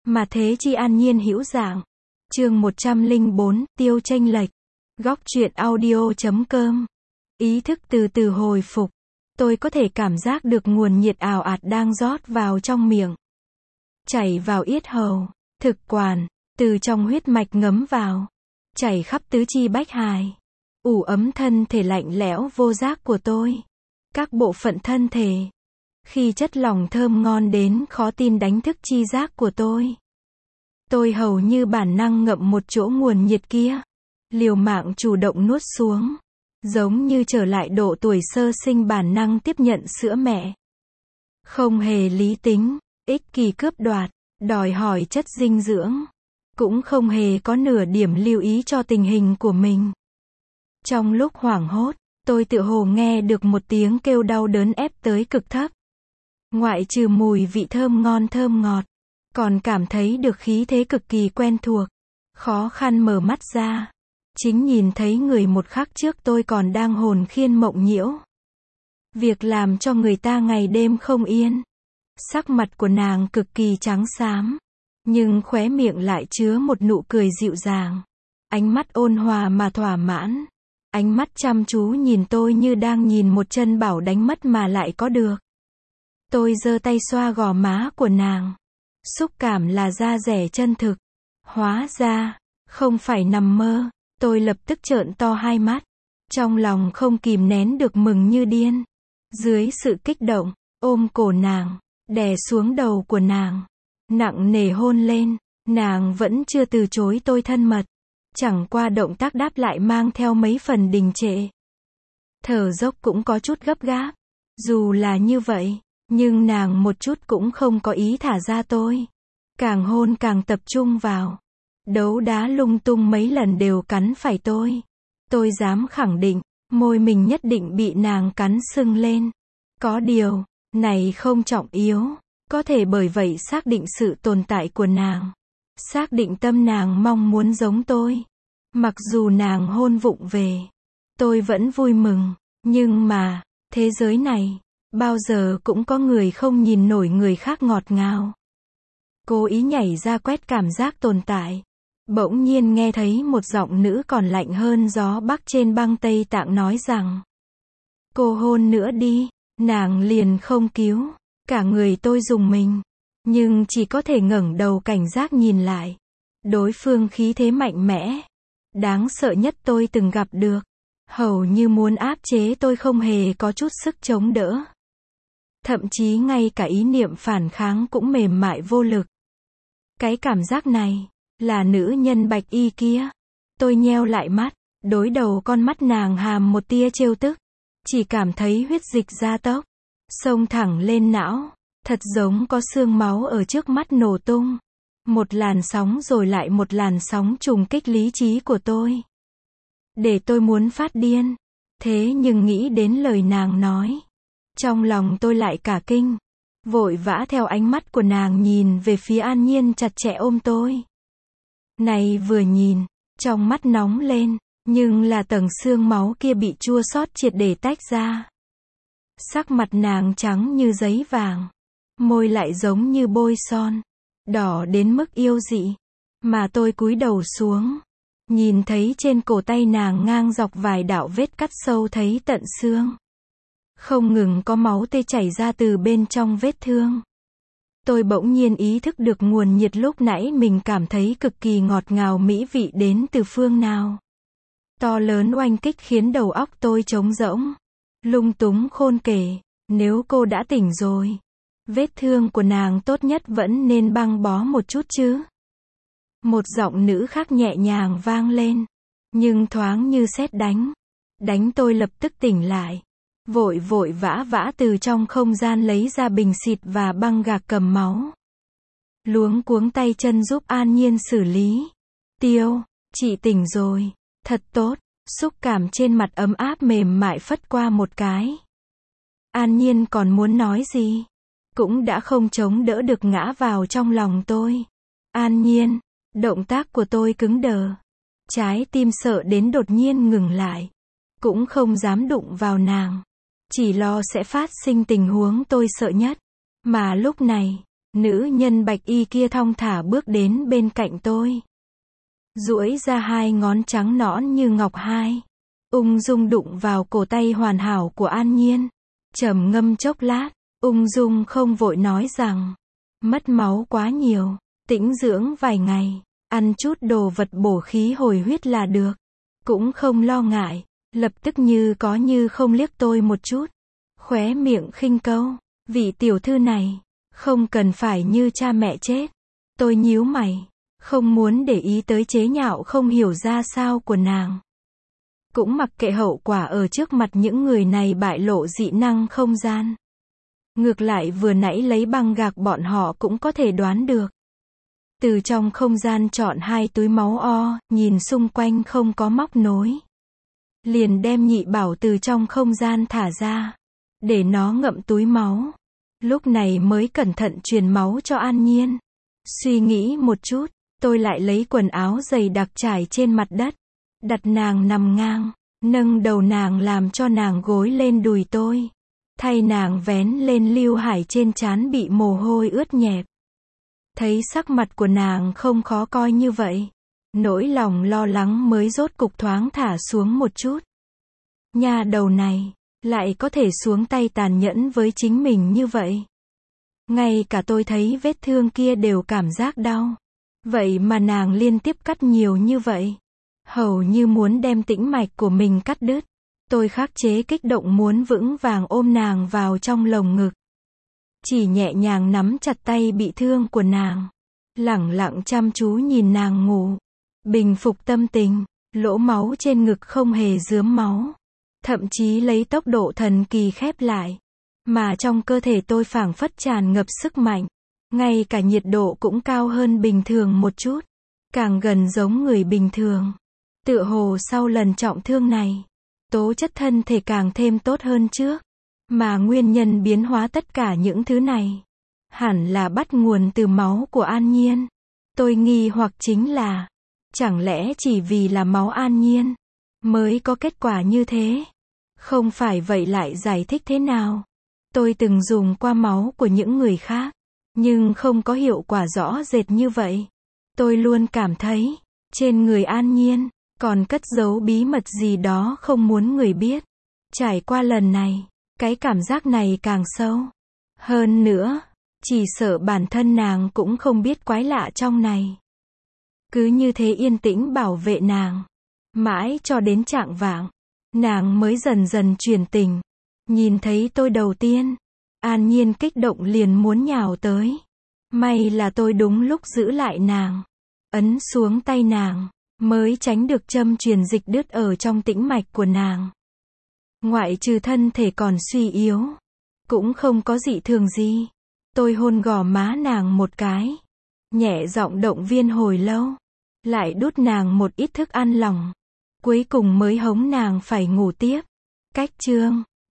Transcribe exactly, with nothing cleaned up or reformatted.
Mà thế chi an nhiên hữu dạng. Chương một trăm lẻ bốn, tiêu chênh lệch. Góc truyện audio chấm com. Ý thức từ từ hồi phục. Tôi có thể cảm giác được nguồn nhiệt ào ạt đang rót vào trong miệng. Chảy vào yết hầu, thực quản, từ trong huyết mạch ngấm vào. Chảy khắp tứ chi bách hài. Ủ ấm thân thể lạnh lẽo vô giác của tôi. Các bộ phận thân thể. Khi chất lỏng thơm ngon đến khó tin đánh thức chi giác của tôi. Tôi hầu như bản năng ngậm một chỗ nguồn nhiệt kia. Liều mạng chủ động nuốt xuống. Giống như trở lại độ tuổi sơ sinh bản năng tiếp nhận sữa mẹ. Không hề lý tính, ích kỷ cướp đoạt, đòi hỏi chất dinh dưỡng. Cũng không hề có nửa điểm lưu ý cho tình hình của mình. Trong lúc hoảng hốt, tôi tựa hồ nghe được một tiếng kêu đau đớn ép tới cực thấp. Ngoại trừ mùi vị thơm ngon thơm ngọt, còn cảm thấy được khí thế cực kỳ quen thuộc. Khó khăn mở mắt ra. Chính nhìn thấy người một khắc trước tôi còn đang hồn khiên mộng nhiễu. Việc làm cho người ta ngày đêm không yên. Sắc mặt của nàng cực kỳ trắng xám. Nhưng khóe miệng lại chứa một nụ cười dịu dàng. Ánh mắt ôn hòa mà thỏa mãn. Ánh mắt chăm chú nhìn tôi như đang nhìn một chân bảo đánh mất mà lại có được. Tôi giơ tay xoa gò má của nàng. Xúc cảm là da rẻ chân thực. Hóa ra, không phải nằm mơ. Tôi lập tức trợn to hai mắt. Trong lòng không kìm nén được mừng như điên. Dưới sự kích động, ôm cổ nàng, đè xuống đầu của nàng. Nặng nề hôn lên, nàng vẫn chưa từ chối tôi thân mật. Chẳng qua động tác đáp lại mang theo mấy phần đình trệ. Thở dốc cũng có chút gấp gáp. Dù là như vậy, nhưng nàng một chút cũng không có ý thả ra tôi. Càng hôn càng tập trung vào. Đấu đá lung tung mấy lần đều cắn phải tôi. Tôi dám khẳng định, môi mình nhất định bị nàng cắn sưng lên. Có điều, này không trọng yếu. Có thể bởi vậy xác định sự tồn tại của nàng. Xác định tâm nàng mong muốn giống tôi. Mặc dù nàng hôn vụng về, tôi vẫn vui mừng. Nhưng mà, thế giới này, bao giờ cũng có người không nhìn nổi người khác ngọt ngào. Cố ý nhảy ra quét cảm giác tồn tại. Bỗng nhiên nghe thấy một giọng nữ còn lạnh hơn gió bắc trên băng Tây Tạng nói rằng: cô hôn nữa đi. Nàng liền không cứu. Cả người tôi rùng mình. Nhưng chỉ có thể ngẩng đầu cảnh giác nhìn lại. Đối phương khí thế mạnh mẽ. Đáng sợ nhất tôi từng gặp được. Hầu như muốn áp chế tôi không hề có chút sức chống đỡ. Thậm chí ngay cả ý niệm phản kháng cũng mềm mại vô lực. Cái cảm giác này, là nữ nhân bạch y kia. Tôi nheo lại mắt, đối đầu con mắt nàng hàm một tia trêu tức. Chỉ cảm thấy huyết dịch gia tốc, xông thẳng lên não. Thật giống có xương máu ở trước mắt nổ tung. Một làn sóng rồi lại một làn sóng trùng kích lý trí của tôi. Để tôi muốn phát điên. Thế nhưng nghĩ đến lời nàng nói. Trong lòng tôi lại cả kinh. Vội vã theo ánh mắt của nàng nhìn về phía An Nhiên chặt chẽ ôm tôi. Này vừa nhìn, trong mắt nóng lên. Nhưng là tầng xương máu kia bị chua xót triệt để tách ra. Sắc mặt nàng trắng như giấy vàng. Môi lại giống như bôi son. Đỏ đến mức yêu dị. Mà tôi cúi đầu xuống. Nhìn thấy trên cổ tay nàng ngang dọc vài đạo vết cắt sâu thấy tận xương. Không ngừng có máu tươi chảy ra từ bên trong vết thương. Tôi bỗng nhiên ý thức được nguồn nhiệt lúc nãy mình cảm thấy cực kỳ ngọt ngào mỹ vị đến từ phương nào. To lớn oanh kích khiến đầu óc tôi trống rỗng. Lung túng khôn kể. Nếu cô đã tỉnh rồi. Vết thương của nàng tốt nhất vẫn nên băng bó một chút chứ. Một giọng nữ khác nhẹ nhàng vang lên. Nhưng thoáng như sét đánh. Đánh tôi lập tức tỉnh lại. Vội vội vã vã từ trong không gian lấy ra bình xịt và băng gạc cầm máu. Luống cuống tay chân giúp An Nhiên xử lý. Tiêu, chị tỉnh rồi. Thật tốt. Xúc cảm trên mặt ấm áp mềm mại phất qua một cái. An Nhiên còn muốn nói gì? Cũng đã không chống đỡ được ngã vào trong lòng tôi. An Nhiên, động tác của tôi cứng đờ. Trái tim sợ đến đột nhiên ngừng lại. Cũng không dám đụng vào nàng. Chỉ lo sẽ phát sinh tình huống tôi sợ nhất. Mà lúc này, Nữ nhân bạch y kia thong thả bước đến bên cạnh tôi. Duỗi ra hai ngón trắng nõn như ngọc hai. Ung dung đụng vào cổ tay hoàn hảo của An Nhiên. Trầm ngâm chốc lát, ung dung không vội nói rằng, mất máu quá nhiều, tĩnh dưỡng vài ngày, ăn chút đồ vật bổ khí hồi huyết là được. Cũng không lo ngại, lập tức như có như không liếc tôi một chút. Khóe miệng khinh câu, vị tiểu thư này, không cần phải như cha mẹ chết. Tôi nhíu mày, không muốn để ý tới chế nhạo không hiểu ra sao của nàng. Cũng mặc kệ hậu quả ở trước mặt những người này bại lộ dị năng không gian. Ngược lại vừa nãy lấy băng gạc bọn họ cũng có thể đoán được. Từ trong không gian chọn hai túi máu o, nhìn xung quanh không có móc nối. Liền đem nhị bảo từ trong không gian thả ra, để nó ngậm túi máu. Lúc này mới cẩn thận truyền máu cho An Nhiên. Suy nghĩ một chút, tôi lại lấy quần áo dày đặc trải trên mặt đất. Đặt nàng nằm ngang, nâng đầu nàng làm cho nàng gối lên đùi tôi. Thay nàng vén lên lưu hải trên trán bị mồ hôi ướt nhẹp. Thấy sắc mặt của nàng không khó coi như vậy. Nỗi lòng lo lắng mới rốt cục thoáng thả xuống một chút. Nha đầu này, lại có thể xuống tay tàn nhẫn với chính mình như vậy. Ngay cả tôi thấy vết thương kia đều cảm giác đau. Vậy mà nàng liên tiếp cắt nhiều như vậy. Hầu như muốn đem tĩnh mạch của mình cắt đứt. Tôi khắc chế kích động muốn vững vàng ôm nàng vào trong lồng ngực. Chỉ nhẹ nhàng nắm chặt tay bị thương của nàng. Lẳng lặng chăm chú nhìn nàng ngủ. Bình phục tâm tình, lỗ máu trên ngực không hề rướm máu. Thậm chí lấy tốc độ thần kỳ khép lại. Mà trong cơ thể tôi phảng phất tràn ngập sức mạnh. Ngay cả nhiệt độ cũng cao hơn bình thường một chút. Càng gần giống người bình thường. Tựa hồ sau lần trọng thương này, tố chất thân thể càng thêm tốt hơn trước. Mà nguyên nhân biến hóa tất cả những thứ này, hẳn là bắt nguồn từ máu của An Nhiên. Tôi nghi hoặc chính là, chẳng lẽ chỉ vì là máu An Nhiên, mới có kết quả như thế? Không phải vậy lại giải thích thế nào? Tôi từng dùng qua máu của những người khác, nhưng không có hiệu quả rõ rệt như vậy. Tôi luôn cảm thấy, trên người An Nhiên, còn cất giấu bí mật gì đó không muốn người biết. Trải qua lần này, cái cảm giác này càng sâu. Hơn nữa, chỉ sợ bản thân nàng cũng không biết quái lạ trong này. Cứ như thế yên tĩnh bảo vệ nàng. Mãi cho đến chạng vạng, nàng mới dần dần chuyển tình. Nhìn thấy tôi đầu tiên, An Nhiên kích động liền muốn nhào tới. May là tôi đúng lúc giữ lại nàng. Ấn xuống tay nàng, mới tránh được châm truyền dịch đứt ở trong tĩnh mạch của nàng. Ngoại trừ thân thể còn suy yếu, cũng không có dị thường gì. Tôi hôn gò má nàng một cái, nhẹ giọng động viên hồi lâu, lại đút nàng một ít thức ăn lỏng, cuối cùng mới hống nàng phải ngủ tiếp. Cách chương